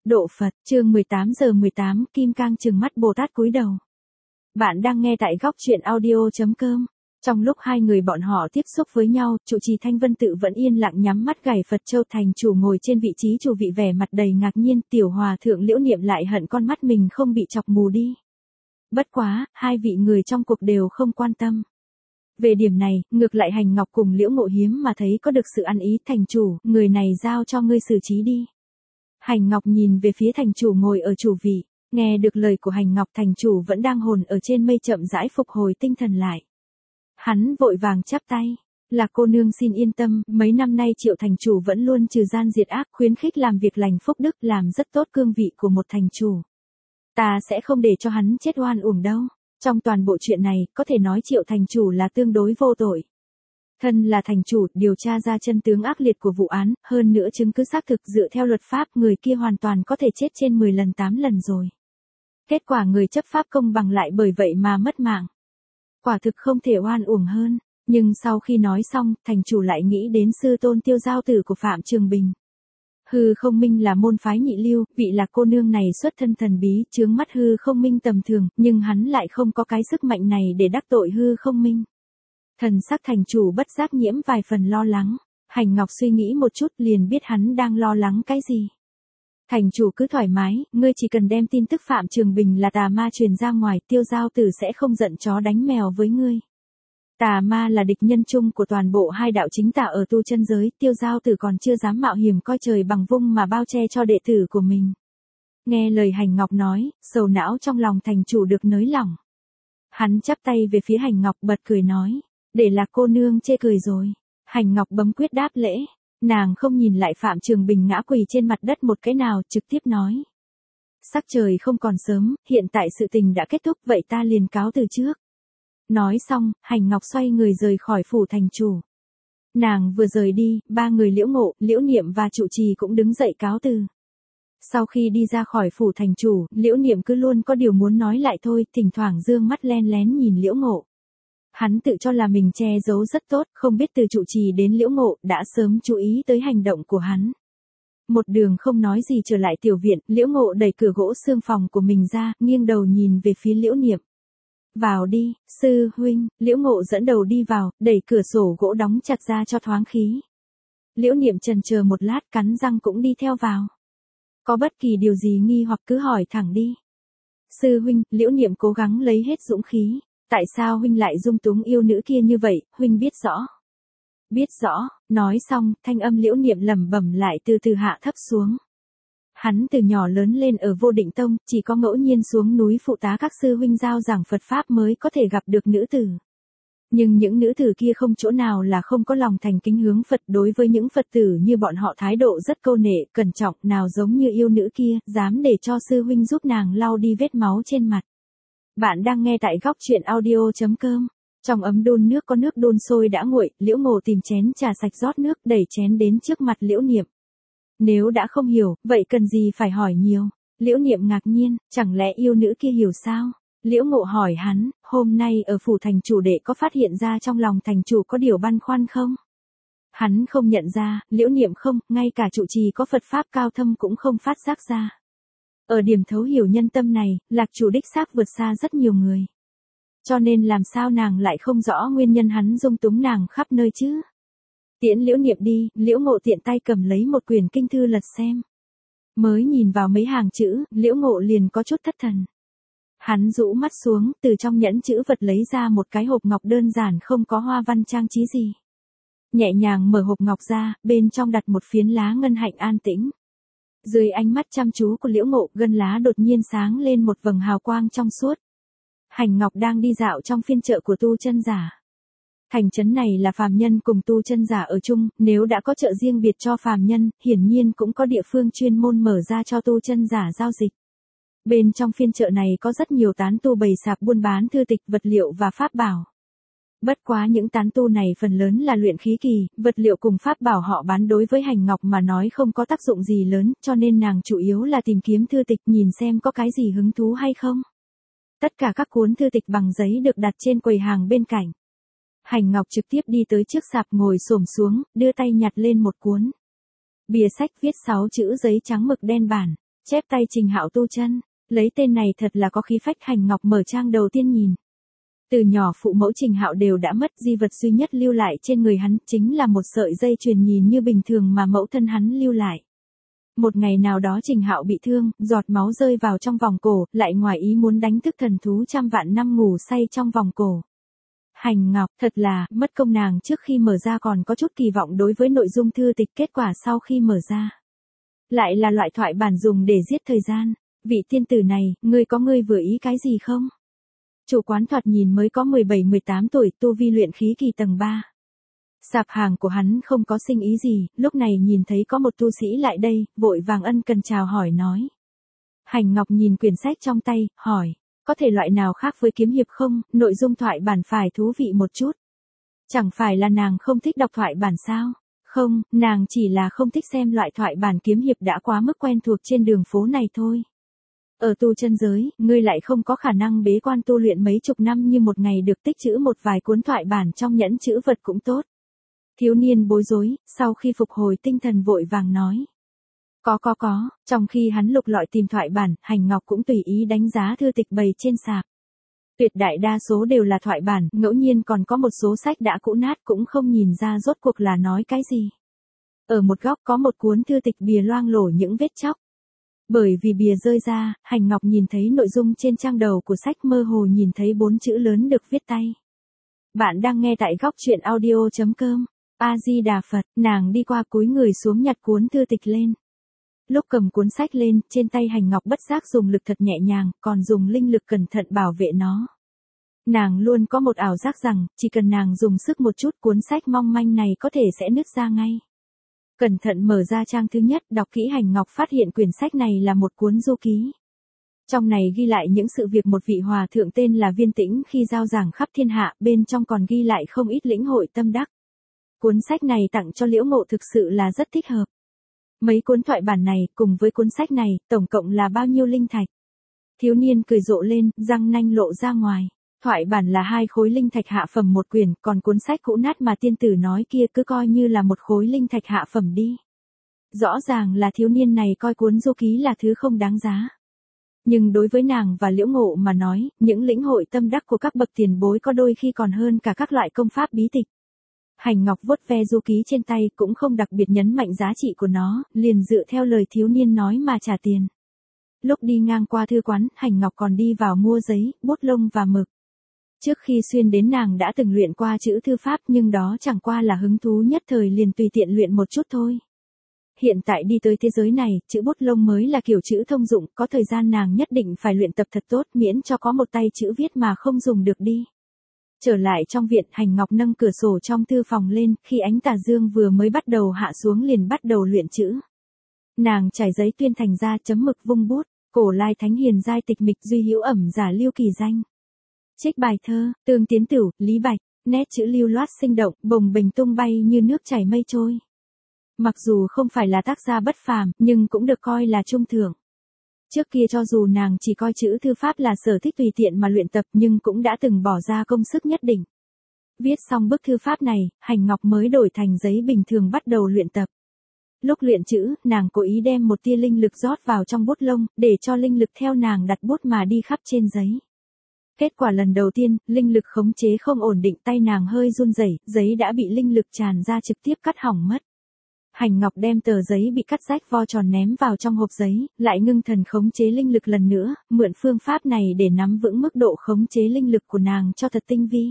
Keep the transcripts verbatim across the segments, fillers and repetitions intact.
Độ Phật, chương mười tám giờ mười tám, Kim Cang trừng mắt Bồ Tát cúi đầu. Bạn đang nghe tại góc truyện audio chấm com. Trong lúc hai người bọn họ tiếp xúc với nhau, trụ trì Thanh Vân Tự vẫn yên lặng nhắm mắt gảy Phật châu, thành chủ ngồi trên vị trí chủ vị vẻ mặt đầy ngạc nhiên, tiểu hòa thượng Liễu Niệm lại hận con mắt mình không bị chọc mù đi. Bất quá, hai vị người trong cuộc đều không quan tâm. Về điểm này, ngược lại Hành Ngọc cùng Liễu Ngộ hiếm mà thấy có được sự ăn ý, thành chủ, người này giao cho ngươi xử trí đi. Hành Ngọc nhìn về phía thành chủ ngồi ở chủ vị, nghe được lời của Hành Ngọc, thành chủ vẫn đang hồn ở trên mây chậm rãi phục hồi tinh thần lại. Hắn vội vàng chắp tay, là cô nương xin yên tâm, mấy năm nay Triệu thành chủ vẫn luôn trừ gian diệt ác, khuyến khích làm việc lành phúc đức, làm rất tốt cương vị của một thành chủ. Ta sẽ không để cho hắn chết oan uổng đâu. Trong toàn bộ chuyện này, có thể nói Triệu thành chủ là tương đối vô tội. Thân là thành chủ, điều tra ra chân tướng ác liệt của vụ án, hơn nữa chứng cứ xác thực dựa theo luật pháp, người kia hoàn toàn có thể chết trên mười lần tám lần rồi. Kết quả người chấp pháp công bằng lại bởi vậy mà mất mạng. Quả thực không thể oan uổng hơn, nhưng sau khi nói xong, thành chủ lại nghĩ đến sư tôn Tiêu Giao Tử của Phạm Trường Bình. Hư Không Minh là môn phái nhị lưu, vị là cô nương này xuất thân thần bí, chướng mắt Hư Không Minh tầm thường, nhưng hắn lại không có cái sức mạnh này để đắc tội Hư Không Minh. Thần sắc thành chủ bất giác nhiễm vài phần lo lắng. Hành Ngọc suy nghĩ một chút liền biết hắn đang lo lắng cái gì. Thành chủ cứ thoải mái, ngươi chỉ cần đem tin tức Phạm Trường Bình là tà ma truyền ra ngoài, Tiêu Giao Tử sẽ không giận chó đánh mèo với ngươi. Tà ma là địch nhân chung của toàn bộ hai đạo chính tà ở tu chân giới, Tiêu Giao Tử còn chưa dám mạo hiểm coi trời bằng vung mà bao che cho đệ tử của mình. Nghe lời Hành Ngọc nói, sầu não trong lòng thành chủ được nới lỏng. Hắn chắp tay về phía Hành Ngọc bật cười nói, để là cô nương chê cười rồi. Hành Ngọc bấm quyết đáp lễ, nàng không nhìn lại Phạm Trường Bình ngã quỳ trên mặt đất một cái nào, trực tiếp nói. Sắc trời không còn sớm, hiện tại sự tình đã kết thúc, vậy ta liền cáo từ trước. Nói xong, Hành Ngọc xoay người rời khỏi phủ thành chủ. Nàng vừa rời đi, ba người Liễu Ngộ, Liễu Niệm và trụ trì cũng đứng dậy cáo từ. Sau khi đi ra khỏi phủ thành chủ, Liễu Niệm cứ luôn có điều muốn nói lại thôi, thỉnh thoảng dương mắt len lén nhìn Liễu Ngộ. Hắn tự cho là mình che giấu rất tốt, không biết từ trụ trì đến Liễu Ngộ đã sớm chú ý tới hành động của hắn. Một đường không nói gì trở lại tiểu viện, Liễu Ngộ đẩy cửa gỗ xương phòng của mình ra, nghiêng đầu nhìn về phía Liễu Niệm. Vào đi, sư huynh. Liễu Ngộ dẫn đầu đi vào, đẩy cửa sổ gỗ đóng chặt ra cho thoáng khí. Liễu Niệm chần chờ một lát, cắn răng cũng đi theo vào. Có bất kỳ điều gì nghi hoặc cứ hỏi thẳng đi. Sư huynh, Liễu Niệm cố gắng lấy hết dũng khí. Tại sao huynh lại dung túng yêu nữ kia như vậy, huynh biết rõ. Biết rõ, nói xong, thanh âm Liễu Niệm lẩm bẩm lại từ từ hạ thấp xuống. Hắn từ nhỏ lớn lên ở Vô Định Tông, chỉ có ngẫu nhiên xuống núi phụ tá các sư huynh giao giảng Phật Pháp mới có thể gặp được nữ tử. Nhưng những nữ tử kia không chỗ nào là không có lòng thành kính hướng Phật, đối với những Phật tử như bọn họ thái độ rất câu nệ, cẩn trọng, nào giống như yêu nữ kia, dám để cho sư huynh giúp nàng lau đi vết máu trên mặt. Bạn đang nghe tại góc truyện audio chấm com. Trong ấm đun nước có nước đun sôi đã nguội, Liễu Ngộ tìm chén trà sạch rót nước, đẩy chén đến trước mặt Liễu Niệm. Nếu đã không hiểu, vậy cần gì phải hỏi nhiều. Liễu Niệm ngạc nhiên, chẳng lẽ yêu nữ kia hiểu sao? Liễu Ngộ hỏi hắn, hôm nay ở phủ thành chủ đệ có phát hiện ra trong lòng thành chủ có điều băn khoăn không? Hắn không nhận ra, Liễu Niệm không, ngay cả trụ trì có Phật Pháp cao thâm cũng không phát giác ra. Ở điểm thấu hiểu nhân tâm này, lạc chủ đích xác vượt xa rất nhiều người. Cho nên làm sao nàng lại không rõ nguyên nhân hắn dung túng nàng khắp nơi chứ? Tiễn Liễu Niệm đi, Liễu Ngộ tiện tay cầm lấy một quyển kinh thư lật xem. Mới nhìn vào mấy hàng chữ, Liễu Ngộ liền có chút thất thần. Hắn rũ mắt xuống, từ trong nhẫn chữ vật lấy ra một cái hộp ngọc đơn giản không có hoa văn trang trí gì. Nhẹ nhàng mở hộp ngọc ra, bên trong đặt một phiến lá ngân hạnh an tĩnh. Dưới ánh mắt chăm chú của Liễu Ngộ, gân lá đột nhiên sáng lên một vầng hào quang trong suốt. Hành Ngọc đang đi dạo trong phiên chợ của tu chân giả. Thành trấn này là phàm nhân cùng tu chân giả ở chung, nếu đã có chợ riêng biệt cho phàm nhân, hiển nhiên cũng có địa phương chuyên môn mở ra cho tu chân giả giao dịch. Bên trong phiên chợ này có rất nhiều tán tu bày sạp buôn bán thư tịch, vật liệu và pháp bảo. Bất quá những tán tu này phần lớn là luyện khí kỳ, vật liệu cùng pháp bảo họ bán đối với Hành Ngọc mà nói không có tác dụng gì lớn, cho nên nàng chủ yếu là tìm kiếm thư tịch, nhìn xem có cái gì hứng thú hay không. Tất cả các cuốn thư tịch bằng giấy được đặt trên quầy hàng bên cạnh. Hành Ngọc trực tiếp đi tới trước sạp, ngồi xổm xuống, đưa tay nhặt lên một cuốn. Bìa sách viết sáu chữ giấy trắng mực đen bản. Chép tay Trình Hạo tu chân, lấy tên này thật là có khí phách. Hành Ngọc mở trang đầu tiên nhìn. Từ nhỏ phụ mẫu Trình Hạo đều đã mất, di vật duy nhất lưu lại trên người hắn chính là một sợi dây chuyền nhìn như bình thường mà mẫu thân hắn lưu lại. Một ngày nào đó Trình Hạo bị thương, giọt máu rơi vào trong vòng cổ, lại ngoài ý muốn đánh thức thần thú trăm vạn năm ngủ say trong vòng cổ. Hành Ngọc, thật là, mất công nàng trước khi mở ra còn có chút kỳ vọng đối với nội dung thư tịch, kết quả sau khi mở ra. Lại là loại thoại bản dùng để giết thời gian. Vị tiên tử này, ngươi có ngươi vừa ý cái gì không? Chủ quán thoạt nhìn mới có mười bảy mười tám tuổi, tu vi luyện khí kỳ tầng ba. Sạp hàng của hắn không có sinh ý gì, lúc này nhìn thấy có một tu sĩ lại đây, vội vàng ân cần chào hỏi nói. Hành Ngọc nhìn quyển sách trong tay, hỏi, có thể loại nào khác với kiếm hiệp không, nội dung thoại bản phải thú vị một chút. Chẳng phải là nàng không thích đọc thoại bản sao? Không, nàng chỉ là không thích xem loại thoại bản kiếm hiệp đã quá mức quen thuộc trên đường phố này thôi. Ở tu chân giới, ngươi lại không có khả năng bế quan tu luyện mấy chục năm như một ngày được tích trữ một vài cuốn thoại bản trong nhẫn chữ vật cũng tốt. Thiếu niên bối rối, sau khi phục hồi tinh thần vội vàng nói. Có có có, trong khi hắn lục lọi tìm thoại bản, Hành Ngọc cũng tùy ý đánh giá thư tịch bày trên sạp. Tuyệt đại đa số đều là thoại bản, ngẫu nhiên còn có một số sách đã cũ nát cũng không nhìn ra rốt cuộc là nói cái gì. Ở một góc có một cuốn thư tịch bìa loang lổ những vết chóc. Bởi vì bìa rơi ra, Hành Ngọc nhìn thấy nội dung trên trang đầu của sách, mơ hồ nhìn thấy bốn chữ lớn được viết tay. Bạn đang nghe tại góc truyện audio chấm com. A-di-đà Phật, nàng đi qua cúi người xuống nhặt cuốn thư tịch lên. Lúc cầm cuốn sách lên, trên tay Hành Ngọc bất giác dùng lực thật nhẹ nhàng, còn dùng linh lực cẩn thận bảo vệ nó. Nàng luôn có một ảo giác rằng, chỉ cần nàng dùng sức một chút, cuốn sách mong manh này có thể sẽ nứt ra ngay. Cẩn thận mở ra trang thứ nhất, đọc kỹ, Hành Ngọc phát hiện quyển sách này là một cuốn du ký. Trong này ghi lại những sự việc một vị hòa thượng tên là Viên Tĩnh khi giao giảng khắp thiên hạ, bên trong còn ghi lại không ít lĩnh hội tâm đắc. Cuốn sách này tặng cho Liễu Ngộ thực sự là rất thích hợp. Mấy cuốn thoại bản này, cùng với cuốn sách này, tổng cộng là bao nhiêu linh thạch? Thiếu niên cười rộ lên, răng nanh lộ ra ngoài. Thoại bản là hai khối linh thạch hạ phẩm một quyển, còn cuốn sách cũ nát mà tiên tử nói kia cứ coi như là một khối linh thạch hạ phẩm đi. Rõ ràng là thiếu niên này coi cuốn du ký là thứ không đáng giá. Nhưng đối với nàng và Liễu Ngộ mà nói, những lĩnh hội tâm đắc của các bậc tiền bối có đôi khi còn hơn cả các loại công pháp bí tịch. Hành Ngọc vuốt ve du ký trên tay, cũng không đặc biệt nhấn mạnh giá trị của nó, liền dựa theo lời thiếu niên nói mà trả tiền. Lúc đi ngang qua thư quán, Hành Ngọc còn đi vào mua giấy, bút lông và mực. Trước khi xuyên đến nàng đã từng luyện qua chữ thư pháp, nhưng đó chẳng qua là hứng thú nhất thời, liền tùy tiện luyện một chút thôi. Hiện tại đi tới thế giới này, chữ bút lông mới là kiểu chữ thông dụng, có thời gian nàng nhất định phải luyện tập thật tốt, miễn cho có một tay chữ viết mà không dùng được đi. Trở lại trong viện, Hành Ngọc nâng cửa sổ trong thư phòng lên, khi ánh tà dương vừa mới bắt đầu hạ xuống liền bắt đầu luyện chữ. Nàng trải giấy tuyên thành ra, chấm mực vung bút, cổ lai thánh hiền giai tịch mịch, duy hữu ẩm giả lưu kỳ danh. Trích bài thơ, Tương Tiến Tửu, Lý Bạch, nét chữ lưu loát sinh động, bồng bềnh tung bay như nước chảy mây trôi. Mặc dù không phải là tác gia bất phàm, nhưng cũng được coi là trung thượng. Trước kia cho dù nàng chỉ coi chữ thư pháp là sở thích tùy tiện mà luyện tập, nhưng cũng đã từng bỏ ra công sức nhất định. Viết xong bức thư pháp này, Hành Ngọc mới đổi thành giấy bình thường bắt đầu luyện tập. Lúc luyện chữ, nàng cố ý đem một tia linh lực rót vào trong bút lông, để cho linh lực theo nàng đặt bút mà đi khắp trên giấy. Kết quả lần đầu tiên, linh lực khống chế không ổn định, tay nàng hơi run rẩy, giấy đã bị linh lực tràn ra trực tiếp cắt hỏng mất. Hành Ngọc đem tờ giấy bị cắt rách vo tròn ném vào trong hộp giấy, lại ngưng thần khống chế linh lực lần nữa, mượn phương pháp này để nắm vững mức độ khống chế linh lực của nàng cho thật tinh vi.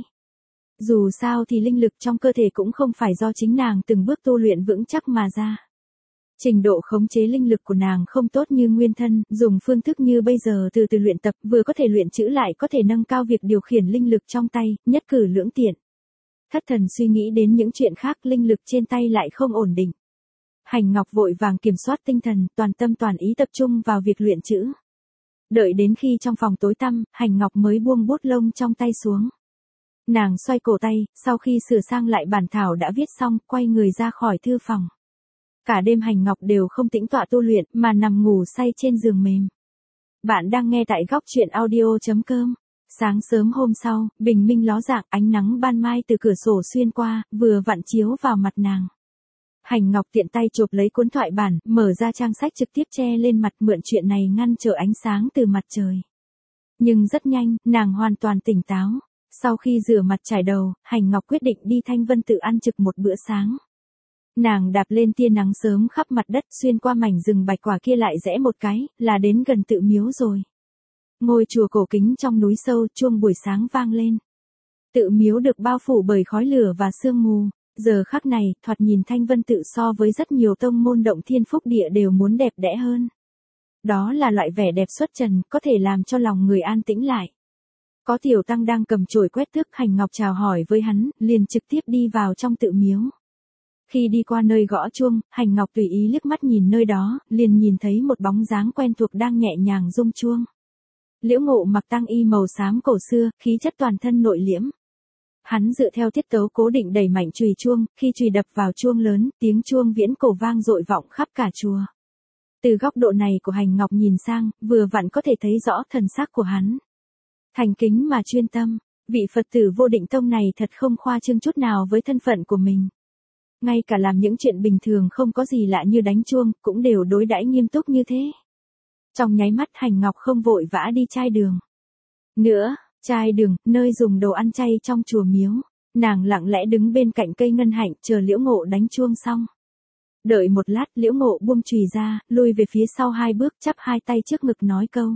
Dù sao thì linh lực trong cơ thể cũng không phải do chính nàng từng bước tu luyện vững chắc mà ra. Trình độ khống chế linh lực của nàng không tốt như nguyên thân, dùng phương thức như bây giờ từ từ luyện tập, vừa có thể luyện chữ lại có thể nâng cao việc điều khiển linh lực trong tay, nhất cử lưỡng tiện. Thất thần suy nghĩ đến những chuyện khác, linh lực trên tay lại không ổn định. Hành Ngọc vội vàng kiểm soát tinh thần, toàn tâm toàn ý tập trung vào việc luyện chữ. Đợi đến khi trong phòng tối tăm, Hành Ngọc mới buông bút lông trong tay xuống. Nàng xoay cổ tay, sau khi sửa sang lại bản thảo đã viết xong, quay người ra khỏi thư phòng. Cả đêm Hành Ngọc đều không tĩnh tọa tu luyện, mà nằm ngủ say trên giường mềm. Bạn đang nghe tại góc truyện audio chấm com. Sáng sớm hôm sau, bình minh ló dạng, ánh nắng ban mai từ cửa sổ xuyên qua, vừa vặn chiếu vào mặt nàng. Hành Ngọc tiện tay chộp lấy cuốn thoại bản, mở ra trang sách trực tiếp che lên mặt, mượn chuyện này ngăn trở ánh sáng từ mặt trời. Nhưng rất nhanh, nàng hoàn toàn tỉnh táo. Sau khi rửa mặt trải đầu, Hành Ngọc quyết định đi Thanh Vân Tự ăn trực một bữa sáng. Nàng đạp lên tia nắng sớm khắp mặt đất, xuyên qua mảnh rừng bạch quả kia lại rẽ một cái, là đến gần tự miếu rồi. Ngôi chùa cổ kính trong núi sâu, chuông buổi sáng vang lên. Tự miếu được bao phủ bởi khói lửa và sương mù. Giờ khắc này, thoạt nhìn Thanh Vân Tự so với rất nhiều tông môn động thiên phúc địa đều muốn đẹp đẽ hơn. Đó là loại vẻ đẹp xuất trần, có thể làm cho lòng người an tĩnh lại. Có tiểu tăng đang cầm chổi quét tước, Hành Ngọc chào hỏi với hắn, liền trực tiếp đi vào trong tự miếu. Khi đi qua nơi gõ chuông, Hành Ngọc tùy ý liếc mắt nhìn nơi đó, liền nhìn thấy một bóng dáng quen thuộc đang nhẹ nhàng rung chuông. Liễu Ngộ mặc tang y màu xám cổ xưa, khí chất toàn thân nội liễm. Hắn dựa theo tiết tấu cố định đẩy mạnh chùy chuông, khi chùy đập vào chuông lớn, tiếng chuông viễn cổ vang dội vọng khắp cả chùa. Từ góc độ này của Hành Ngọc nhìn sang, vừa vặn có thể thấy rõ thần sắc của hắn. Thành kính mà chuyên tâm, vị Phật tử Vô Định Tông này thật không khoa trương chút nào với thân phận của mình. Ngay cả làm những chuyện bình thường không có gì lạ như đánh chuông, cũng đều đối đãi nghiêm túc như thế. Trong nháy mắt Hành Ngọc không vội vã đi chai đường. Nữa, chai đường, nơi dùng đồ ăn chay trong chùa miếu, nàng lặng lẽ đứng bên cạnh cây ngân hạnh chờ Liễu Ngộ đánh chuông xong. Đợi một lát, Liễu Ngộ buông chùy ra, lùi về phía sau hai bước, chắp hai tay trước ngực nói câu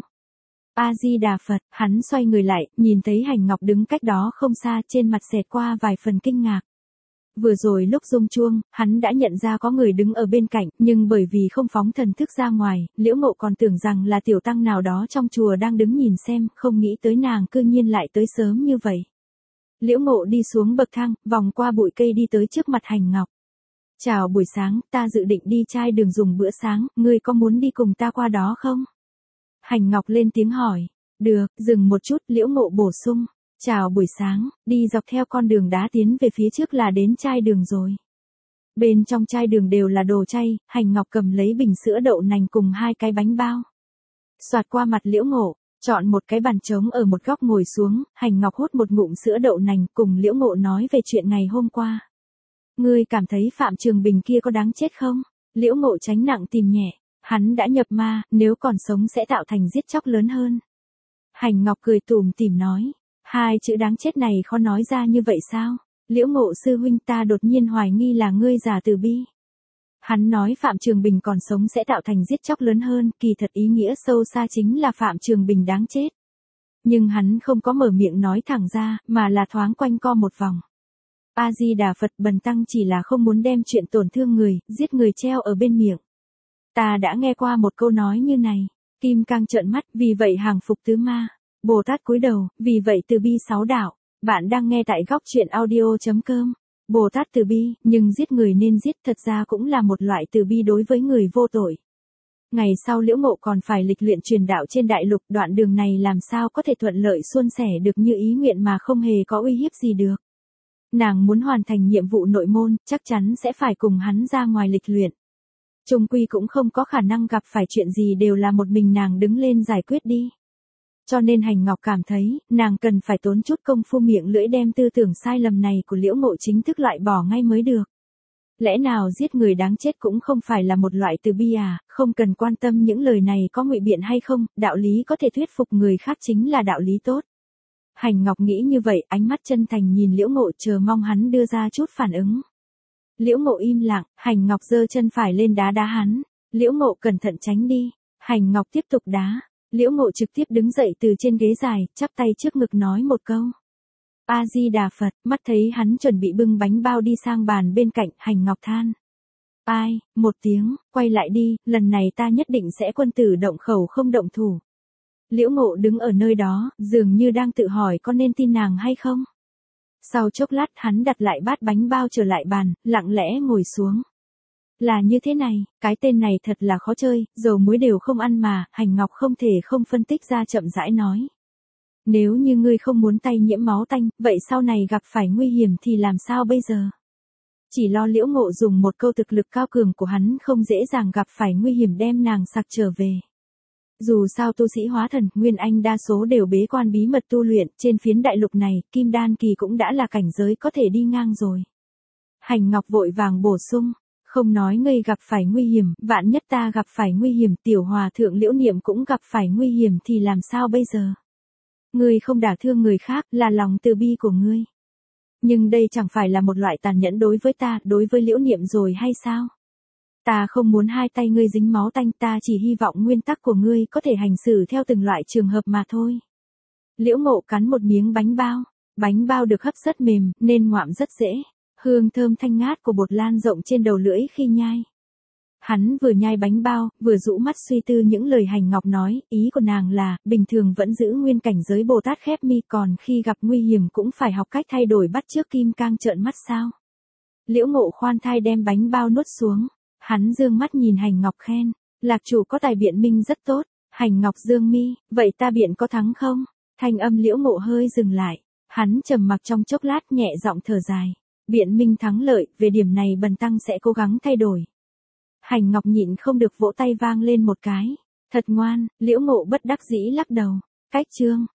A Di Đà Phật. Hắn xoay người lại, nhìn thấy Hành Ngọc đứng cách đó không xa, trên mặt xẹt qua vài phần kinh ngạc. Vừa rồi lúc rung chuông, hắn đã nhận ra có người đứng ở bên cạnh, nhưng bởi vì không phóng thần thức ra ngoài, Liễu Ngộ còn tưởng rằng là tiểu tăng nào đó trong chùa đang đứng nhìn xem, không nghĩ tới nàng cư nhiên lại tới sớm như vậy. Liễu Ngộ đi xuống bậc thang, vòng qua bụi cây đi tới trước mặt Hành Ngọc. Chào buổi sáng, ta dự định đi chai đường dùng bữa sáng, ngươi có muốn đi cùng ta qua đó không? Hành Ngọc lên tiếng hỏi. Được, dừng một chút, Liễu Ngộ bổ sung. Chào buổi sáng, đi dọc theo con đường đá tiến về phía trước là đến chai đường rồi. Bên trong chai đường đều là đồ chay, Hành Ngọc cầm lấy bình sữa đậu nành cùng hai cái bánh bao. Xoạt qua mặt Liễu Ngộ, chọn một cái bàn trống ở một góc ngồi xuống, Hành Ngọc hút một ngụm sữa đậu nành cùng Liễu Ngộ nói về chuyện ngày hôm qua. Ngươi cảm thấy Phạm Trường Bình kia có đáng chết không? Liễu Ngộ tránh nặng tìm nhẹ, hắn đã nhập ma, nếu còn sống sẽ tạo thành giết chóc lớn hơn. Hành Ngọc cười tủm tỉm nói. Hai chữ đáng chết này khó nói ra như vậy sao? Liễu Ngộ sư huynh, ta đột nhiên hoài nghi là ngươi giả từ bi. Hắn nói Phạm Trường Bình còn sống sẽ tạo thành giết chóc lớn hơn, kỳ thật ý nghĩa sâu xa chính là Phạm Trường Bình đáng chết. Nhưng hắn không có mở miệng nói thẳng ra, mà là thoáng quanh co một vòng. A Di Đà Phật, bần tăng chỉ là không muốn đem chuyện tổn thương người, giết người treo ở bên miệng. Ta đã nghe qua một câu nói như này. Kim Cang trợn mắt, vì vậy hàng phục tứ ma. Bồ Tát cúi đầu, vì vậy từ bi sáu đạo. Bạn đang nghe tại góc truyện audio chấm com. Bồ Tát từ bi, nhưng giết người nên giết, thật ra cũng là một loại từ bi đối với người vô tội. Ngày sau Liễu Ngộ còn phải lịch luyện truyền đạo trên đại lục, đoạn đường này làm sao có thể thuận lợi suôn sẻ được như ý nguyện mà không hề có uy hiếp gì được. Nàng muốn hoàn thành nhiệm vụ nội môn, chắc chắn sẽ phải cùng hắn ra ngoài lịch luyện. Chung quy cũng không có khả năng gặp phải chuyện gì đều là một mình nàng đứng lên giải quyết đi. Cho nên Hành Ngọc cảm thấy, nàng cần phải tốn chút công phu miệng lưỡi đem tư tưởng sai lầm này của Liễu Ngộ chính thức loại bỏ ngay mới được. Lẽ nào giết người đáng chết cũng không phải là một loại từ bi à, không cần quan tâm những lời này có ngụy biện hay không, đạo lý có thể thuyết phục người khác chính là đạo lý tốt. Hành Ngọc nghĩ như vậy, ánh mắt chân thành nhìn Liễu Ngộ chờ mong hắn đưa ra chút phản ứng. Liễu Ngộ im lặng, Hành Ngọc giơ chân phải lên đá đá hắn. Liễu Ngộ cẩn thận tránh đi. Hành Ngọc tiếp tục đá. Liễu Ngộ trực tiếp đứng dậy từ trên ghế dài, chắp tay trước ngực nói một câu. A Di Đà Phật, mắt thấy hắn chuẩn bị bưng bánh bao đi sang bàn bên cạnh, Hành Ngọc than. Ai, một tiếng, quay lại đi, lần này ta nhất định sẽ quân tử động khẩu không động thủ. Liễu Ngộ đứng ở nơi đó, dường như đang tự hỏi có nên tin nàng hay không. Sau chốc lát hắn đặt lại bát bánh bao trở lại bàn, lặng lẽ ngồi xuống. Là như thế này, cái tên này thật là khó chơi, dầu muối đều không ăn mà, Hành Ngọc không thể không phân tích ra chậm rãi nói. Nếu như ngươi không muốn tay nhiễm máu tanh, vậy sau này gặp phải nguy hiểm thì làm sao bây giờ? Chỉ lo Liễu Ngộ dùng một câu thực lực cao cường của hắn không dễ dàng gặp phải nguy hiểm đem nàng sặc trở về. Dù sao tu sĩ hóa thần, Nguyên Anh đa số đều bế quan bí mật tu luyện, trên phiến đại lục này, Kim Đan kỳ cũng đã là cảnh giới có thể đi ngang rồi. Hành Ngọc vội vàng bổ sung, Không nói ngươi gặp phải nguy hiểm, vạn nhất ta gặp phải nguy hiểm, tiểu hòa thượng Liễu Niệm cũng gặp phải nguy hiểm thì làm sao bây giờ? Ngươi không đả thương người khác là lòng từ bi của ngươi. Nhưng đây chẳng phải là một loại tàn nhẫn đối với ta, đối với Liễu Niệm rồi hay sao? Ta không muốn hai tay ngươi dính máu tanh, ta chỉ hy vọng nguyên tắc của ngươi có thể hành xử theo từng loại trường hợp mà thôi. Liễu Ngộ cắn một miếng bánh bao, bánh bao được hấp rất mềm, nên ngoạm rất dễ, hương thơm thanh ngát của bột lan rộng trên đầu lưỡi khi nhai. Hắn vừa nhai bánh bao, vừa rũ mắt suy tư những lời Hành Ngọc nói, ý của nàng là, bình thường vẫn giữ nguyên cảnh giới Bồ Tát khép mi, còn khi gặp nguy hiểm cũng phải học cách thay đổi bắt chước kim cang trợn mắt sao. Liễu Ngộ khoan thai đem bánh bao nuốt xuống, hắn dương mắt nhìn Hành Ngọc khen, lạc chủ có tài biện minh rất tốt. Hành Ngọc dương mi, vậy ta biện có thắng không? Thanh âm Liễu Ngộ hơi dừng lại, hắn trầm mặc trong chốc lát nhẹ giọng thở dài, biện minh thắng lợi, về điểm này bần tăng sẽ cố gắng thay đổi. Hành Ngọc nhịn không được vỗ tay vang lên một cái, thật ngoan. Liễu Ngộ bất đắc dĩ lắc đầu, cách chương.